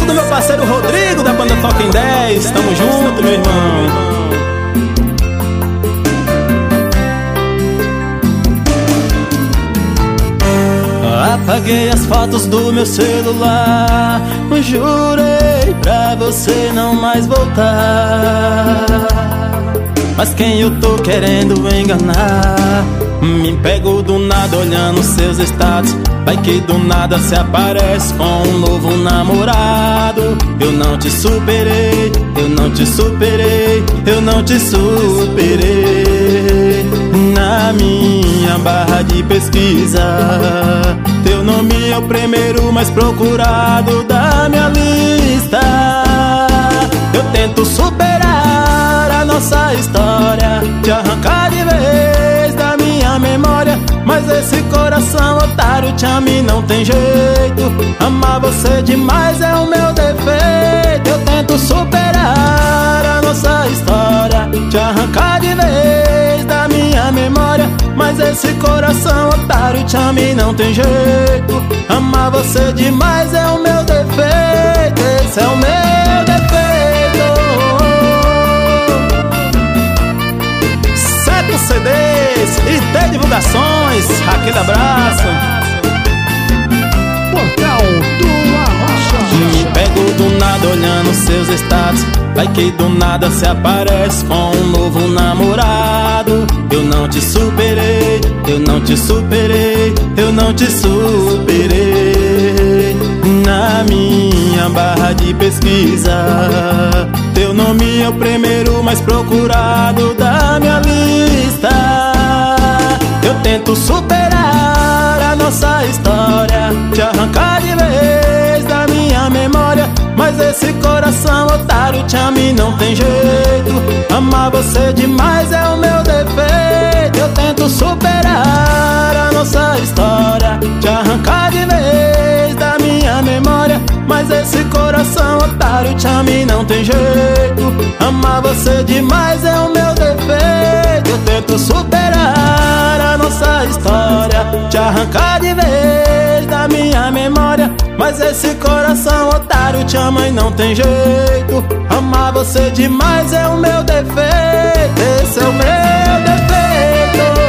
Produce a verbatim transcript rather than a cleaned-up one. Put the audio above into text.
do meu parceiro Rodrigo, da banda Toca em dez. Tamo junto, meu irmão. Apaguei as fotos do meu celular, jurei pra você não mais voltar. Mas quem eu tô querendo enganar? Me pego do nada olhando seus status. Vai que do nada se aparece com um novo namorado. Eu não te superei, eu não te superei, eu não te superei. Na minha barra de pesquisa, teu nome é o primeiro mais procurado da minha lista. Eu tento superar a nossa história, te arrancar de vez da minha memória, mas esse coração otário te ama e não tem jeito. Amar você demais é o meu defeito. Eu tento superar a nossa história, te arrancar de vez da minha memória, mas esse coração otário te ama e não tem jeito. Amar você demais é o meu defeito. Esse é o meu defeito. Sete C Ds e T Divulgações. Aquele abraço. Portal do Arrocha. Me pego do nada olhando seus status. Vai que do nada se aparece com um novo namorado. Eu não te superei, eu não te superei, eu não te superei. Na minha barra de pesquisa, teu nome é o primeiro mais procurado da minha lista. Eu tento superar a nossa história, te arrancar de vez da minha memória, mas esse coração otário te ama e não tem jeito. Amar você demais é o meu defeito. Eu tento superar a nossa história, te arrancar de vez da minha memória, mas esse coração otário te ama e não tem jeito. Amar você demais é o meu defeito. Eu tento superar a nossa história, te arrancar de vez da minha memória, mas esse coração otário te ama e não tem jeito. Amar você demais é o meu defeito. Esse é o meu defeito.